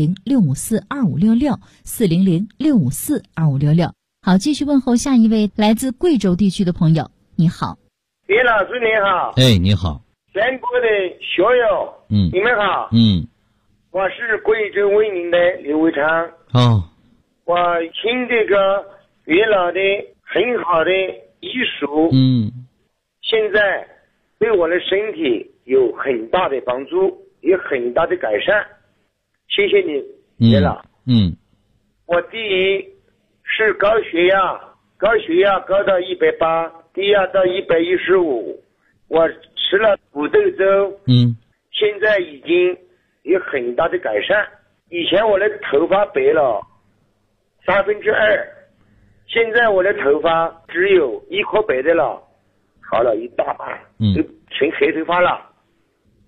400-654-2566，400-654-2566。好，继续问候下一位来自贵州地区的朋友。你好。 岳老师你好。 你好。 全国的学友，你们好。我是贵州威宁的刘伟昌。我听这个岳老的很好的医术，现在对我的身体有很大的帮助，有很大的改善。谢谢你，岳老。我第一是高血压高到180，低压到115，我吃了5豆粥，现在已经有很大的改善。以前我的头发白了2/3，现在我的头发只有1颗白的了，好了一大半，就成黑头发了。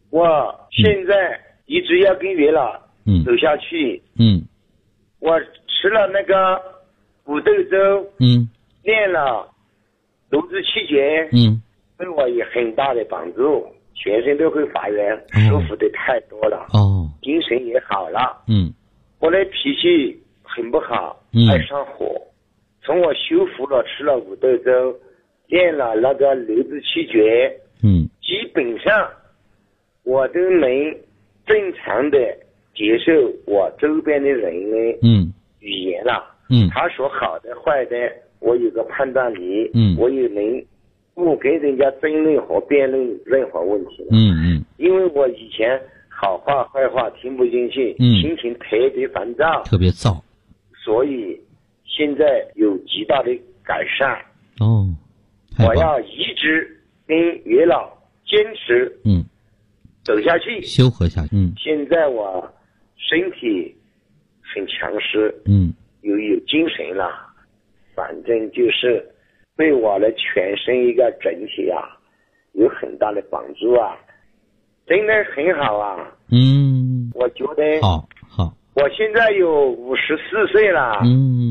我现在一直要跟月老走下去。我吃了那个五豆粥，练了炉子气诀，对我有很大的帮助，全身都会发热，舒服的太多了。精神也好了。我的脾气很不好，爱上火。从我修复了吃了五豆粥，练了那个炉子气诀，基本上我都能正常的接受我周边的人的语言了。他说好的坏的，我有个判断力，我也能不跟人家争论和辩论任何问题了。因为我以前好话坏话听不进去，心情特别烦躁， 特别躁， 所以现在有极大的改善。我要一直跟月老坚持走下去， 修和下去。 现在我身体很强势，有精神了，反正就是对我的全身一个整体啊有很大的帮助啊，真的很好啊。我觉得好， 我现在有54岁了。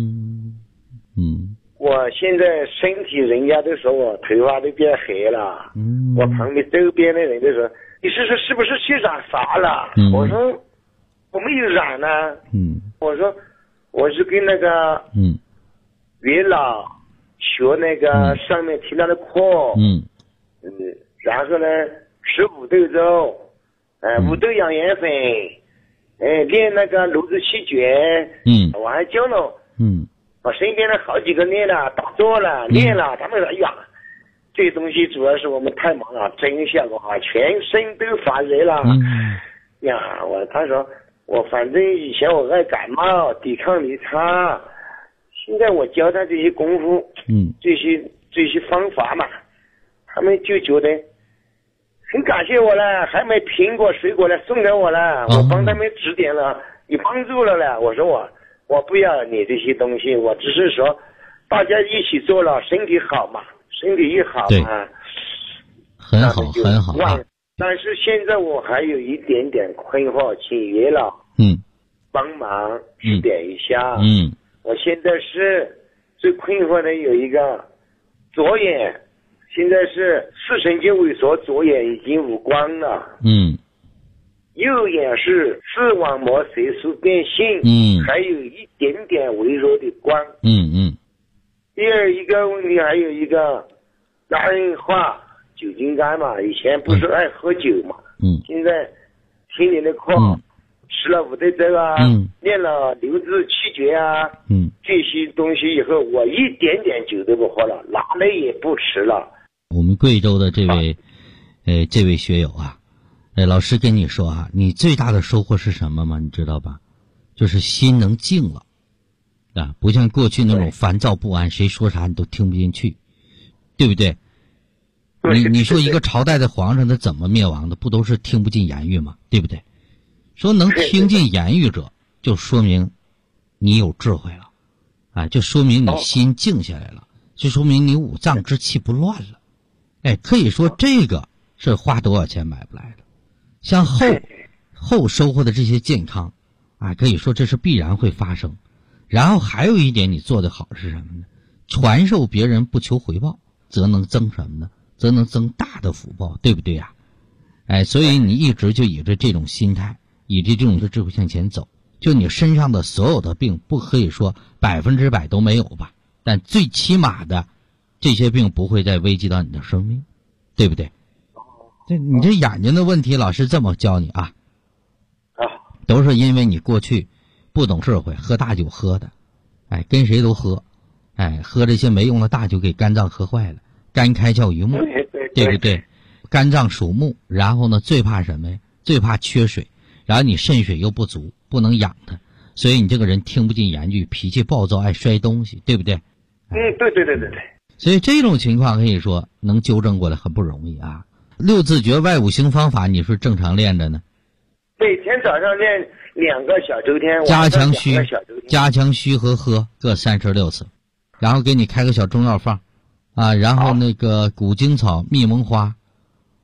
我现在身体人家都说我头发都变黑了。我旁边周边的人都说你是不是去染发了？我说我没有染呢。我说我是跟那个月老学那个上面提到的课，然后呢吃五豆粥，五豆养颜粉，练那个炉子气诀，我还教了我身边的好几个练了打坐了练了，他们说哎呀这东西主要是我们太忙了，真效果好，全身都发热了。呀他说我反正以前我爱感冒，抵抗力差，现在我教他这些功夫，这些方法嘛，他们就觉得很感谢我了，还买苹果水果来送给我了，我帮他们指点了，有帮助了了。我说我不要你这些东西，我只是说大家一起做了，身体好嘛，身体一好嘛， 很好很好。 但是现在我还有一点点困惑，请月老帮忙指点一下。我现在是最困惑的有一个左眼，现在是视神经萎缩，左眼已经无光了。右眼是视网膜色素变性，还有一点点微弱的光。第二一个问题还有一个肝硬化，酒精肝嘛，以前不是爱喝酒嘛，现在听你的课，吃了五豆粥啊，练了炉子气诀啊，这些东西以后，我一点点酒都不喝了，辣的也不吃了。 我们贵州的这位学友啊，老师跟你说啊，你最大的收获是什么吗？你知道吧？就是心能静了啊，不像过去那种烦躁不安，谁说啥你都听不进去，对不对？你说一个朝代的皇上他怎么灭亡的？不都是听不进言语吗？对不对？说能听进言语者，就说明你有智慧了，啊，就说明你心静下来了，就说明你五脏之气不乱了。可以说这个是花多少钱买不来的。像后收获的这些健康，啊，可以说这是必然会发生。然后还有一点你做得好是什么呢？传授别人不求回报，则能增什么呢？则能增大的福报，对不对呀？所以你一直就以着这种心态，以着这种智慧向前走。就你身上的所有的病，不可以说100%都没有吧，但最起码的这些病不会再危及到你的生命，对不对？你这眼睛的问题，老师这么教你啊，都是因为你过去不懂智慧，喝大酒喝的，跟谁都喝，喝这些没用的大酒，给肝脏喝坏了，肝开窍于目，对不对？肝脏属木，然后呢，最怕什么呀？最怕缺水，然后你肾水又不足，不能养它，所以你这个人听不进言语，脾气暴躁，爱摔东西，对不对？ 对。 所以这种情况可以说能纠正过来很不容易啊。六字诀外五行方法，你是正常练着呢？ 每天早上练2个小周天， 加强虚和喝各36次，然后给你开个小中药方，啊，然后那个古精草、蜜蒙花，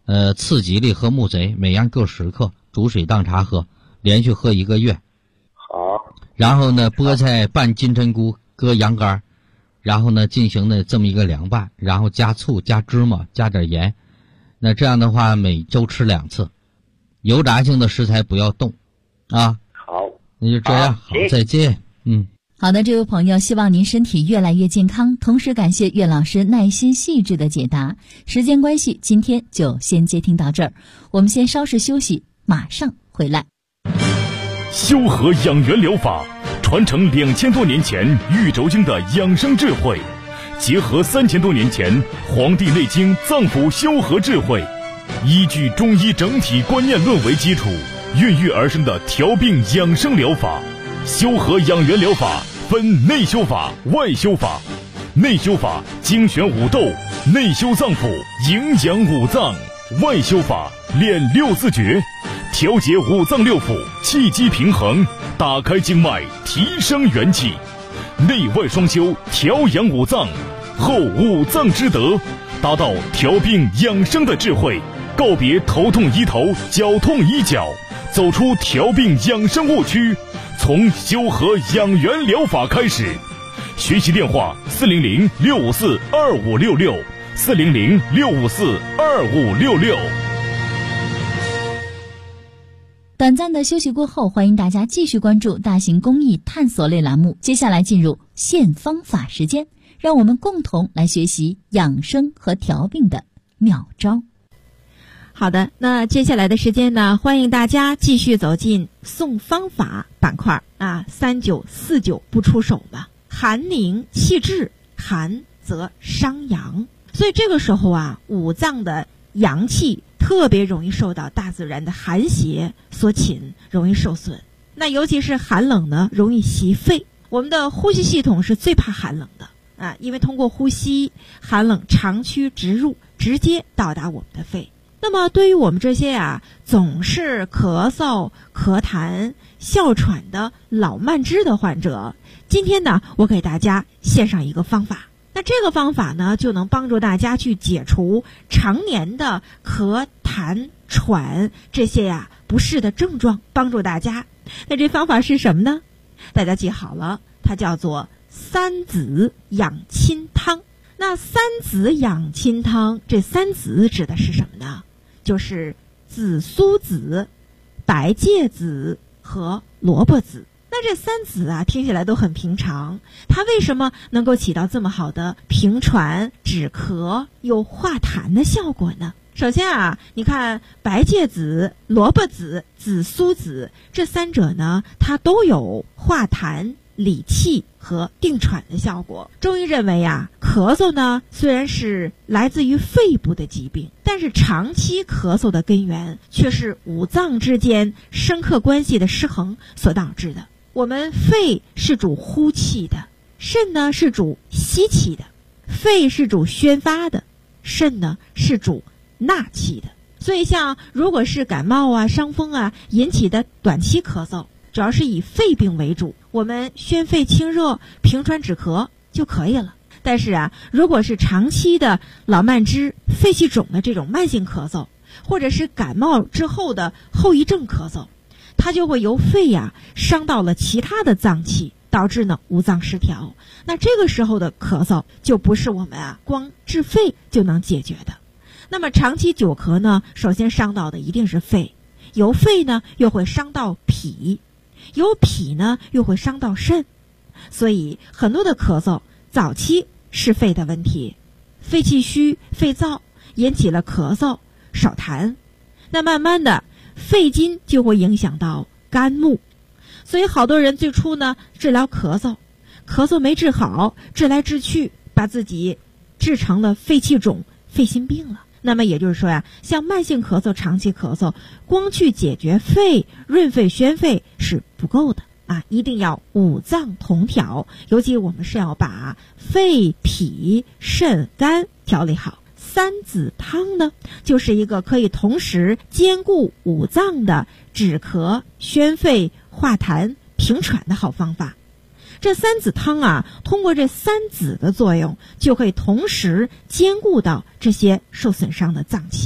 次吉利和木贼每样各10克，煮水当茶喝，连续喝1个月。 好。 然后呢，菠菜拌金针菇，搁羊肝，然后呢进行的这么一个凉拌，然后加醋、加芝麻、加点盐。那这样的话，每周吃2次。油炸性的食材不要动，啊。 好。 那就这样，好，再见。 好的，这位朋友，希望您身体越来越健康，同时感谢岳老师耐心细致的解答。时间关系，今天就先接听到这儿，我们先稍事休息，马上回来。 修和养元疗法传承2000多年前玉轴经的养生智慧，结合3000多年前《黄帝内经》脏腑修和智慧，依据中医整体观念论为基础，孕育而生的调病养生疗法。修和养元疗法分内修法、外修法。内修法精选五斗，内修脏腑，营养五脏；外修法练6字诀，调节五脏六腑，气机平衡，打开经脉，提升元气。内外双修，调养五脏，后五脏之德，达到调病养生的智慧，告别头痛医头，脚痛医脚，走出调病养生误区，从修和养元疗法开始。学习电话400-654-2566，400-654-2566。 短暂的休息过后，欢迎大家继续关注大型公益探索类栏目。接下来进入现方法时间，让我们共同来学习养生和调病的妙招。 好的，那接下来的时间呢，欢迎大家继续走进送方法板块啊，3949不出手吧。寒凝气滞，寒则伤阳，所以这个时候啊，五脏的阳气特别容易受到大自然的寒邪所侵，容易受损。那尤其是寒冷呢，容易袭肺。我们的呼吸系统是最怕寒冷的啊，因为通过呼吸，寒冷长驱直入，直接到达我们的肺。那么对于我们这些啊总是咳嗽、咳痰、哮喘的老慢支的患者，今天呢，我给大家献上一个方法。那这个方法呢，就能帮助大家去解除常年的咳痰喘这些呀不适的症状，帮助大家。那这方法是什么呢？大家记好了，它叫做三子养亲汤。那三子养亲汤，这三子指的是什么呢？就是紫苏子、白芥子和萝卜子。那这三子啊，听起来都很平常，它为什么能够起到这么好的平喘、止咳又化痰的效果呢？首先啊，你看白芥子、萝卜子、紫苏子这三者呢，它都有化痰、理气和定喘的效果。中医认为啊，咳嗽呢虽然是来自于肺部的疾病，但是长期咳嗽的根源却是五脏之间生克关系的失衡所导致的。我们肺是主呼气的，肾呢是主吸气的，肺是主宣发的，肾呢是主纳气的。所以像如果是感冒啊、伤风啊引起的短期咳嗽，主要是以肺病为主，我们宣肺清热、平喘止咳就可以了。但是啊，如果是长期的老慢支、肺气肿的这种慢性咳嗽，或者是感冒之后的后遗症咳嗽，它就会由肺呀伤到了其他的脏器，导致呢五脏失调。那这个时候的咳嗽就不是我们啊光治肺就能解决的。那么长期久咳呢，首先伤到的一定是肺，由肺呢又会伤到脾，由脾呢又会伤到肾。所以很多的咳嗽早期是肺的问题，肺气虚、肺燥引起了咳嗽、少痰，那慢慢的肺经就会影响到肝木。所以好多人最初呢治疗咳嗽没治好，治来治去把自己治成了肺气肿、肺心病了。那么也就是说呀，像慢性咳嗽、长期咳嗽，光去解决肺、润肺、宣肺是不够的啊，一定要五脏同调，尤其我们是要把肺、脾、肾、肝调理好。三子汤呢，就是一个可以同时兼顾五脏的止咳、宣肺、化痰、平喘的好方法。这三子汤啊，通过这三子的作用，就可以同时兼顾到这些受损伤的脏器，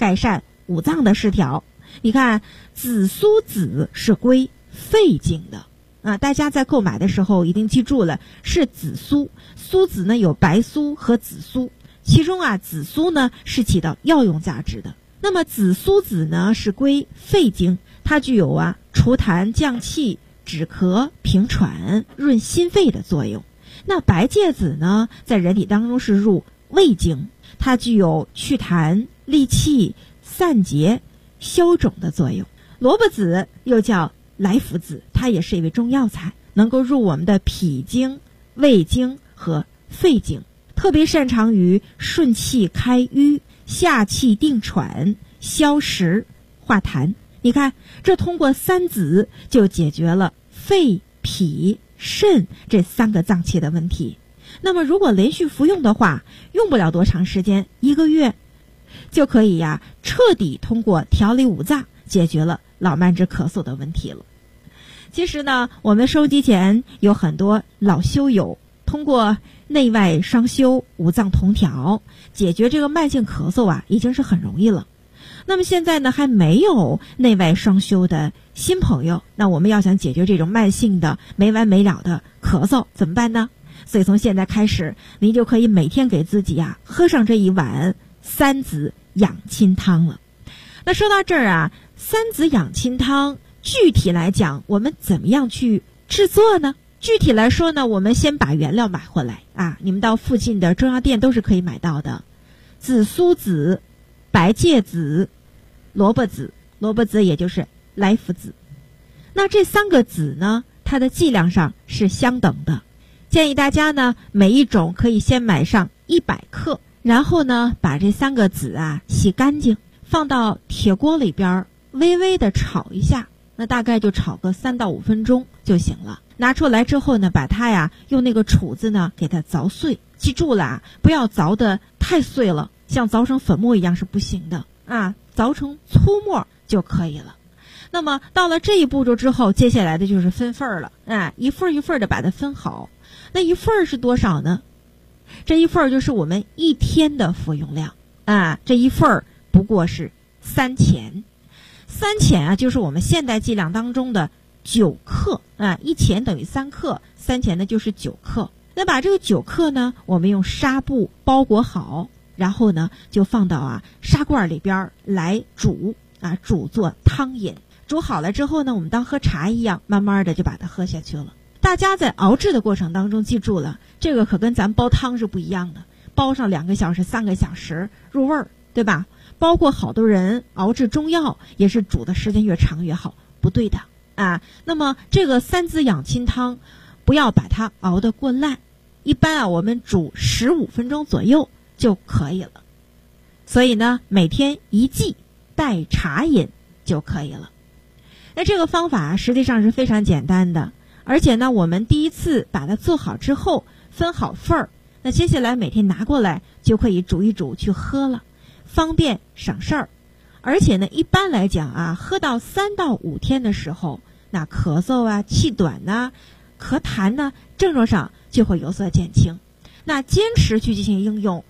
改善五脏的失调。你看紫苏子是归肺经的啊，大家在购买的时候一定记住了，是紫苏。苏子呢有白苏和紫苏，其中啊紫苏呢是起到药用价值的。那么紫苏子呢是归肺经，它具有啊除痰降气、止咳、平喘、润心肺的作用。那白芥子呢在人体当中是入胃经，它具有祛痰、利气、散结、消肿的作用。萝卜子又叫来福子，它也是一味中药材，能够入我们的脾经、胃经和肺经，特别擅长于顺气开瘀、下气定喘、消食化痰。你看这通过三子就解决了肺、脾、肾这3个脏器的问题。那么如果连续服用的话，用不了多长时间，1个月就可以呀彻底通过调理五脏解决了老慢支咳嗽的问题了。其实呢，我们收机前有很多老修友通过内外双修、五脏同调解决这个慢性咳嗽啊，已经是很容易了。那么现在呢，还没有内外双修的新朋友，那我们要想解决这种慢性的没完没了的咳嗽怎么办呢？所以从现在开始，您就可以每天给自己啊喝上这一碗三子养亲汤了。那说到这儿啊，三子养亲汤具体来讲我们怎么样去制作呢？具体来说呢，我们先把原料买回来啊，你们到附近的中药店都是可以买到的。紫苏子、白芥子、萝卜子，萝卜子也就是来福子。那这3个子呢，它的剂量上是相等的。建议大家呢，每一种可以先买上100克，然后呢，把这3个子啊洗干净，放到铁锅里边微微的炒一下，那大概就炒个3到5分钟就行了。拿出来之后呢，把它呀用那个杵子呢给它凿碎，记住了啊，不要凿得太碎了，像凿成粉末一样是不行的啊，凿成粗末就可以了。那么到了这一步骤之后，接下来的就是分份了啊，一份一份的把它分好。那一份是多少呢？这一份就是我们1天的服用量啊，这一份不过是3钱。3钱啊，就是我们现代剂量当中的9克啊，1钱等于3克，3钱呢就是9克。那把这个9克呢，我们用纱布包裹好，然后呢就放到啊砂罐里边来煮啊，煮做汤饮。煮好了之后呢，我们当喝茶一样，慢慢的就把它喝下去了。大家在熬制的过程当中记住了，这个可跟咱煲汤是不一样的，煲上2个小时、3个小时入味儿，对吧？包括好多人熬制中药也是煮的时间越长越好，不对的啊。那么这个三子养亲汤不要把它熬得过烂，一般啊我们煮15分钟左右就可以了。所以呢，每天1剂代茶饮就可以了。那这个方法实际上是非常简单的，而且呢，我们第一次把它做好之后分好份儿，那接下来每天拿过来就可以煮一煮去喝了，方便省事儿。而且呢，一般来讲啊，喝到3到5天的时候，那咳嗽啊、气短呐、咳痰呐，症状上就会有所减轻。那坚持去进行应用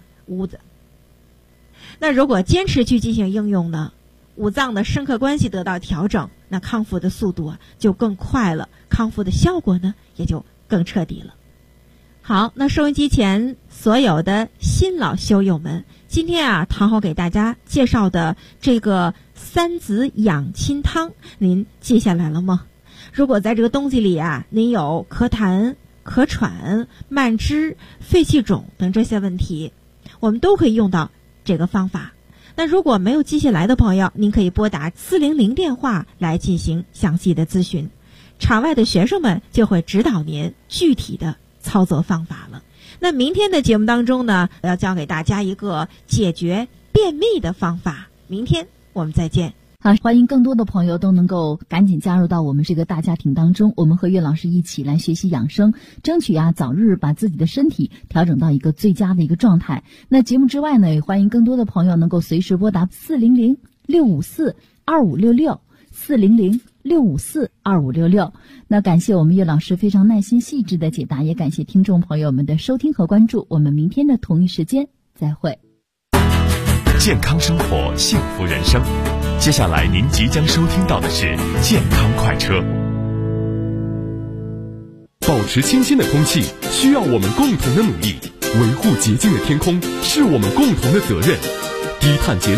那如果坚持去进行应用呢，五脏的生克关系得到调整，那康复的速度啊就更快了，康复的效果呢也就更彻底了。好，那收音机前所有的新老修友们，今天啊唐后给大家介绍的这个三子养亲汤，您记下来了吗？如果在这个冬季里啊，您有咳痰、咳喘、慢支、肺气肿等这些问题，我们都可以用到这个方法。那如果没有记下来的朋友，您可以拨打400电话来进行详细的咨询，场外的学生们就会指导您具体的操作方法了。那明天的节目当中呢，要教给大家一个解决便秘的方法。明天我们再见。 好，欢迎更多的朋友都能够赶紧加入到我们这个大家庭当中，我们和岳老师一起来学习养生，争取早日把自己的身体调整到一个最佳的一个状态。那节目之外呢，也欢迎更多的朋友能够随时拨打400-654-2566，400-654-2566。那感谢我们岳老师非常耐心细致的解答，也感谢听众朋友们的收听和关注。我们明天的同一时间再会。 健康生活，幸福人生。接下来您即将收听到的是健康快车。保持清新的空气需要我们共同的努力，维护洁净的天空是我们共同的责任。低碳节